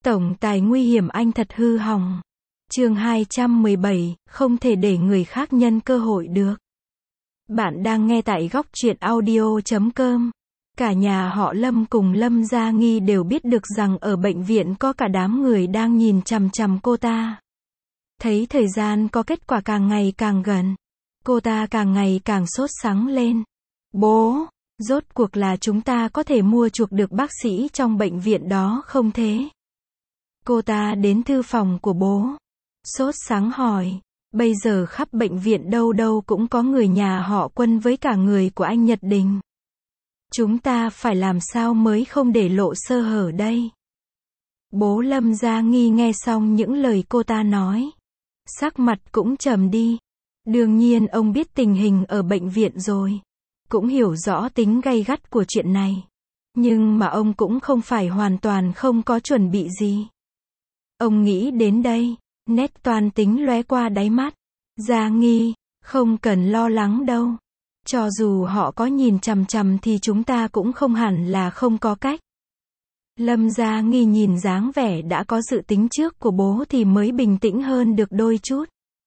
Tổng tài nguy hiểm anh thật hư hỏng. Chương 217, không thể để người khác nhân cơ hội được. Bạn đang nghe tại góc truyện audio.com. Cả nhà họ Lâm cùng Lâm Gia Nghi đều biết được rằng ở bệnh viện có cả đám người đang nhìn chằm chằm cô ta. Thấy thời gian có kết quả càng ngày càng gần, cô ta càng ngày càng sốt sắng lên. Bố, rốt cuộc là chúng ta có thể mua chuộc được bác sĩ trong bệnh viện đó không thế? Cô ta đến thư phòng của bố, sốt sắng hỏi. Bây giờ khắp bệnh viện đâu đâu cũng có người nhà họ Quân với cả người của anh Nhật Đình. Chúng ta phải làm sao mới không để lộ sơ hở đây? Bố Lâm Gia Nghi nghe xong những lời cô ta nói, sắc mặt cũng trầm đi. Đương nhiên ông biết tình hình ở bệnh viện rồi, cũng hiểu rõ tính gay gắt của chuyện này. Nhưng mà ông cũng không phải hoàn toàn không có chuẩn bị gì. Ông nghĩ đến đây, nét toan tính lóe qua đáy mắt. Gia Nghi, không cần lo lắng đâu. Cho dù họ có nhìn chằm chằm thì chúng ta cũng không hẳn là không có cách. Lâm Gia Nghi nhìn dáng vẻ đã có dự tính trước của bố thì mới bình tĩnh hơn được đôi chút.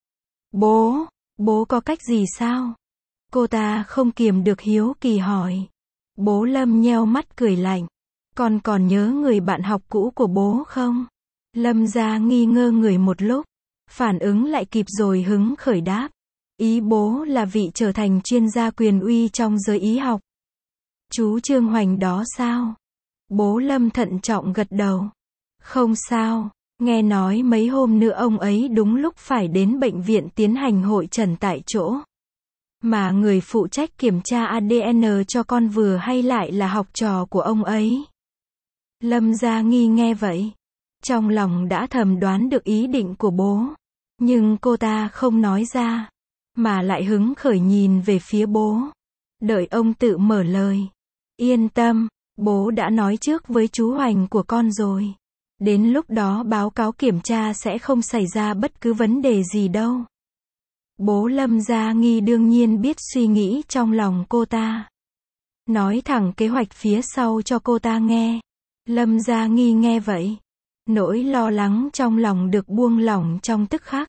Bố có cách gì sao? Cô ta không kiềm được hiếu kỳ hỏi. Bố Lâm nheo mắt cười lạnh. Con còn nhớ người bạn học cũ của bố không? Lâm Gia Nghi ngơ người một lúc, phản ứng lại kịp rồi hứng khởi đáp. Ý bố là vị trở thành chuyên gia quyền uy trong giới y học. Chú Trương Hoành đó sao? Bố Lâm thận trọng gật đầu. Không sao, nghe nói mấy hôm nữa ông ấy đúng lúc phải đến bệnh viện tiến hành hội chẩn tại chỗ. Mà người phụ trách kiểm tra ADN cho con vừa hay lại là học trò của ông ấy. Lâm Gia Nghi nghe vậy, trong lòng đã thầm đoán được ý định của bố. Nhưng cô ta không nói ra, mà lại hứng khởi nhìn về phía bố. Đợi ông tự mở lời. Yên tâm, bố đã nói trước với chú Hoành của con rồi. Đến lúc đó báo cáo kiểm tra sẽ không xảy ra bất cứ vấn đề gì đâu. Bố Lâm Gia Nghi đương nhiên biết suy nghĩ trong lòng cô ta. Nói thẳng kế hoạch phía sau cho cô ta nghe. Lâm Gia Nghi nghe vậy, nỗi lo lắng trong lòng được buông lỏng trong tức khắc.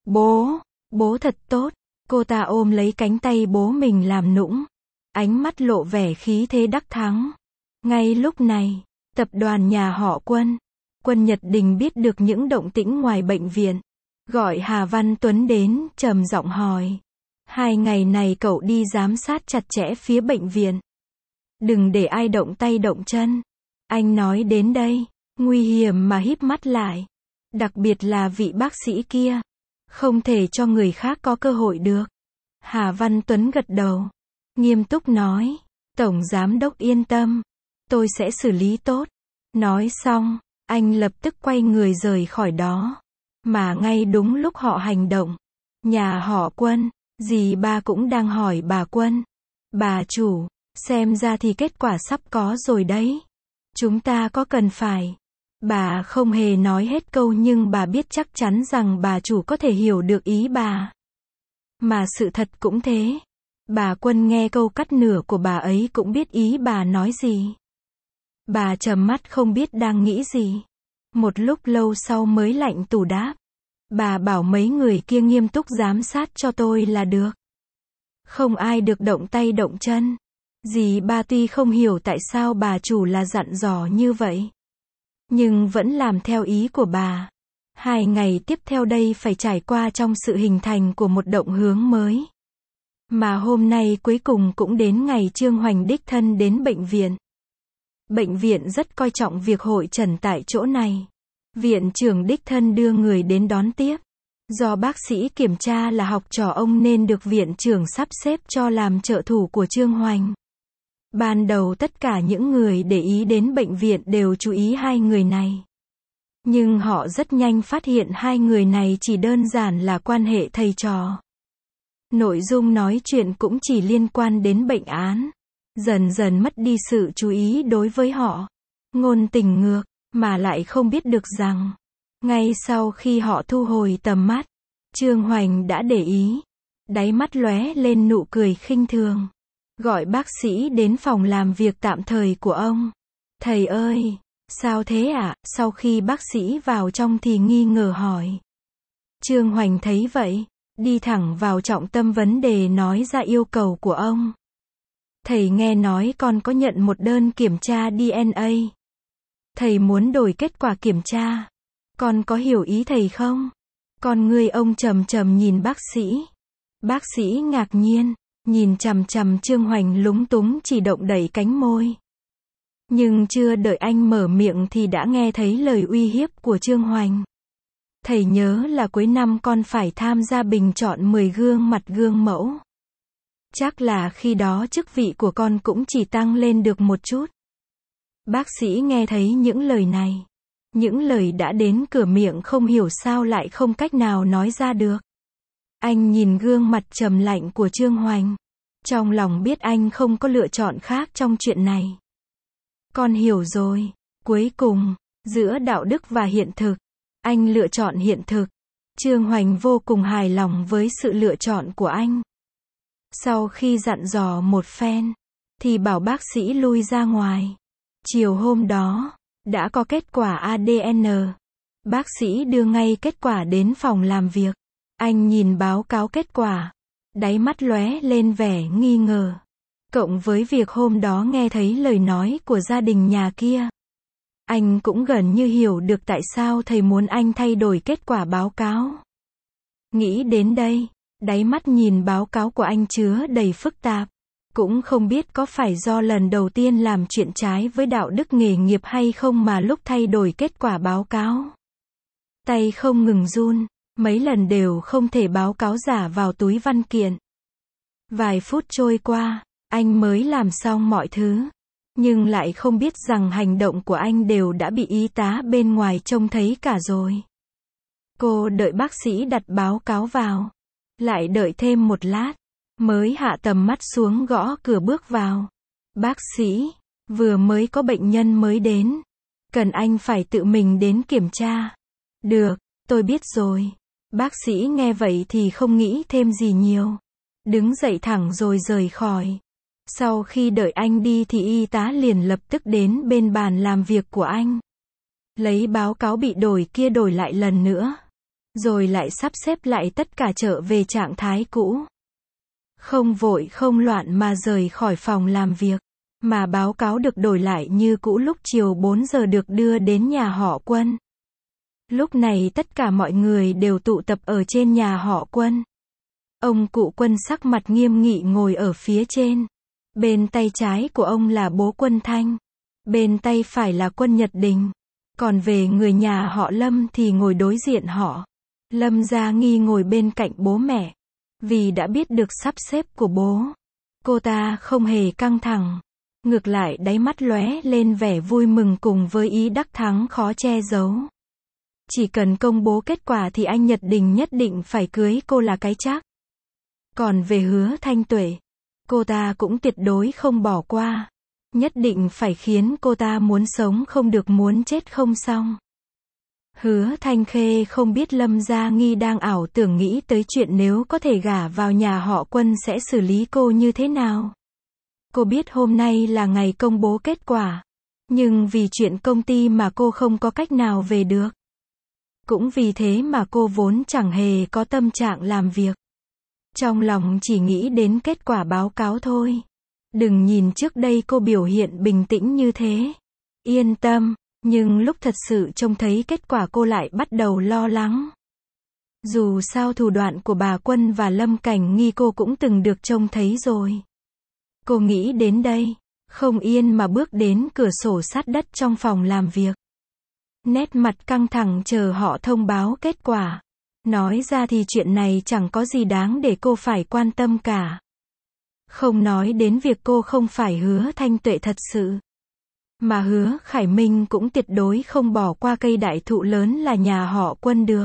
Bố thật tốt. Cô ta ôm lấy cánh tay bố mình làm nũng, ánh mắt lộ vẻ khí thế đắc thắng. Ngay lúc này, tập đoàn nhà họ Quân Nhật Đình biết được những động tĩnh ngoài bệnh viện. Gọi Hà Văn Tuấn đến, trầm giọng hỏi. 2 ngày này cậu đi giám sát chặt chẽ phía bệnh viện. Đừng để ai động tay động chân. Anh nói đến đây, nguy hiểm mà híp mắt lại. Đặc biệt là vị bác sĩ kia. Không thể cho người khác có cơ hội được. Hà Văn Tuấn gật đầu, nghiêm túc nói. Tổng giám đốc yên tâm, tôi sẽ xử lý tốt. Nói xong, anh lập tức quay người rời khỏi đó. Mà ngay đúng lúc họ hành động, nhà họ Quân, dì ba cũng đang hỏi bà Quân. Bà chủ, xem ra thì kết quả sắp có rồi đấy. Chúng ta có cần phải... Bà không hề nói hết câu nhưng bà biết chắc chắn rằng bà chủ có thể hiểu được ý bà. Mà sự thật cũng thế. Bà Quân nghe câu cắt nửa của bà ấy cũng biết ý bà nói gì. Bà trầm mắt không biết đang nghĩ gì. Một lúc lâu sau mới lạnh tủ đáp. Bà bảo mấy người kia nghiêm túc giám sát cho tôi là được. Không ai được động tay động chân. Dì ba tuy không hiểu tại sao bà chủ là dặn dò như vậy, nhưng vẫn làm theo ý của bà. 2 ngày tiếp theo đây phải trải qua trong sự hình thành của một động hướng mới. Mà hôm nay cuối cùng cũng đến ngày Trương Hoành đích thân đến bệnh viện. Bệnh viện rất coi trọng việc hội chẩn tại chỗ này. Viện trưởng đích thân đưa người đến đón tiếp. Do bác sĩ kiểm tra là học trò ông nên được viện trưởng sắp xếp cho làm trợ thủ của Trương Hoành. Ban đầu tất cả những người để ý đến bệnh viện đều chú ý 2 người này. Nhưng họ rất nhanh phát hiện 2 người này chỉ đơn giản là quan hệ thầy trò. Nội dung nói chuyện cũng chỉ liên quan đến bệnh án. Dần dần mất đi sự chú ý đối với họ. Ngôn tình ngược, mà lại không biết được rằng, ngay sau khi họ thu hồi tầm mắt, Trương Hoành đã để ý. Đáy mắt lóe lên nụ cười khinh thường. Gọi bác sĩ đến phòng làm việc tạm thời của ông. Thầy ơi, Sao thế ạ? Sau khi bác sĩ vào trong thì nghi ngờ hỏi. Trương Hoành thấy vậy, đi thẳng vào trọng tâm vấn đề nói ra yêu cầu của ông. Thầy nghe nói con có nhận một đơn kiểm tra DNA. Thầy muốn đổi kết quả kiểm tra. Con có hiểu ý thầy không? Con ngươi ông trầm trầm nhìn bác sĩ. Bác sĩ ngạc nhiên, nhìn chằm chằm Trương Hoành lúng túng chỉ động đẩy cánh môi. Nhưng chưa đợi anh mở miệng thì đã nghe thấy lời uy hiếp của Trương Hoành. Thầy nhớ là cuối năm con phải tham gia bình chọn 10 gương mặt gương mẫu. Chắc là khi đó chức vị của con cũng chỉ tăng lên được một chút. Bác sĩ nghe thấy những lời này. Những lời đã đến cửa miệng không hiểu sao lại không cách nào nói ra được. Anh nhìn gương mặt trầm lạnh của Trương Hoành. Trong lòng biết anh không có lựa chọn khác trong chuyện này. Con hiểu rồi. Cuối cùng, giữa đạo đức và hiện thực, anh lựa chọn hiện thực. Trương Hoành vô cùng hài lòng với sự lựa chọn của anh. Sau khi dặn dò một phen, thì bảo bác sĩ lui ra ngoài. Chiều hôm đó, đã có kết quả ADN. Bác sĩ đưa ngay kết quả đến phòng làm việc. Anh nhìn báo cáo kết quả. Đáy mắt lóe lên vẻ nghi ngờ. Cộng với việc hôm đó nghe thấy lời nói của gia đình nhà kia. Anh cũng gần như hiểu được tại sao thầy muốn anh thay đổi kết quả báo cáo. Nghĩ đến đây, đáy mắt nhìn báo cáo của anh chứa đầy phức tạp. Cũng không biết có phải do lần đầu tiên làm chuyện trái với đạo đức nghề nghiệp hay không mà lúc thay đổi kết quả báo cáo. Tay không ngừng run, mấy lần đều không thể báo cáo giả vào túi văn kiện. Vài phút trôi qua, anh mới làm xong mọi thứ. Nhưng lại không biết rằng hành động của anh đều đã bị y tá bên ngoài trông thấy cả rồi. Cô đợi bác sĩ đặt báo cáo vào. Lại đợi thêm một lát. Mới hạ tầm mắt xuống gõ cửa bước vào. Bác sĩ, vừa mới có bệnh nhân mới đến. Cần anh phải tự mình đến kiểm tra. Được, tôi biết rồi. Bác sĩ nghe vậy thì không nghĩ thêm gì nhiều. Đứng dậy thẳng rồi rời khỏi. Sau khi đợi anh đi thì y tá liền lập tức đến bên bàn làm việc của anh. Lấy báo cáo bị đổi kia đổi lại lần nữa. Rồi lại sắp xếp lại tất cả trở về trạng thái cũ. Không vội không loạn mà rời khỏi phòng làm việc. Mà báo cáo được đổi lại như cũ lúc chiều 4 giờ được đưa đến nhà họ Quân. Lúc này tất cả mọi người đều tụ tập ở trên nhà họ Quân. Ông cụ Quân sắc mặt nghiêm nghị ngồi ở phía trên. Bên tay trái của ông là bố Quân Thanh. Bên tay phải là Quân Nhật Đình. Còn về người nhà họ Lâm thì ngồi đối diện họ. Lâm Gia Nghi ngồi bên cạnh bố mẹ. Vì đã biết được sắp xếp của bố. Cô ta không hề căng thẳng. Ngược lại đáy mắt lóe lên vẻ vui mừng cùng với ý đắc thắng khó che giấu. Chỉ cần công bố kết quả thì anh Nhật Đình nhất định phải cưới cô là cái chắc. Còn về Hứa Thanh Tuệ, cô ta cũng tuyệt đối không bỏ qua. Nhất định phải khiến cô ta muốn sống không được muốn chết không xong. Hứa Thanh Khê không biết Lâm Gia Nghi đang ảo tưởng nghĩ tới chuyện nếu có thể gả vào nhà họ Quân sẽ xử lý cô như thế nào. Cô biết hôm nay là ngày công bố kết quả. Nhưng vì chuyện công ty mà cô không có cách nào về được. Cũng vì thế mà cô vốn chẳng hề có tâm trạng làm việc. Trong lòng chỉ nghĩ đến kết quả báo cáo thôi. Đừng nhìn trước đây cô biểu hiện bình tĩnh như thế. Yên tâm, nhưng lúc thật sự trông thấy kết quả cô lại bắt đầu lo lắng. Dù sao thủ đoạn của bà Quân và Lâm Cảnh Nghi cô cũng từng được trông thấy rồi. Cô nghĩ đến đây, không yên mà bước đến cửa sổ sát đất trong phòng làm việc. Nét mặt căng thẳng chờ họ thông báo kết quả. Nói ra thì chuyện này chẳng có gì đáng để cô phải quan tâm cả. Không nói đến việc cô không phải Hứa Thanh Tuệ thật sự. Mà Hứa Khải Minh cũng tuyệt đối không bỏ qua cây đại thụ lớn là nhà họ Quân được.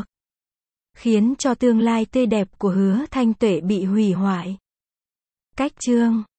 Khiến cho tương lai tươi đẹp của Hứa Thanh Tuệ bị hủy hoại. Cách chương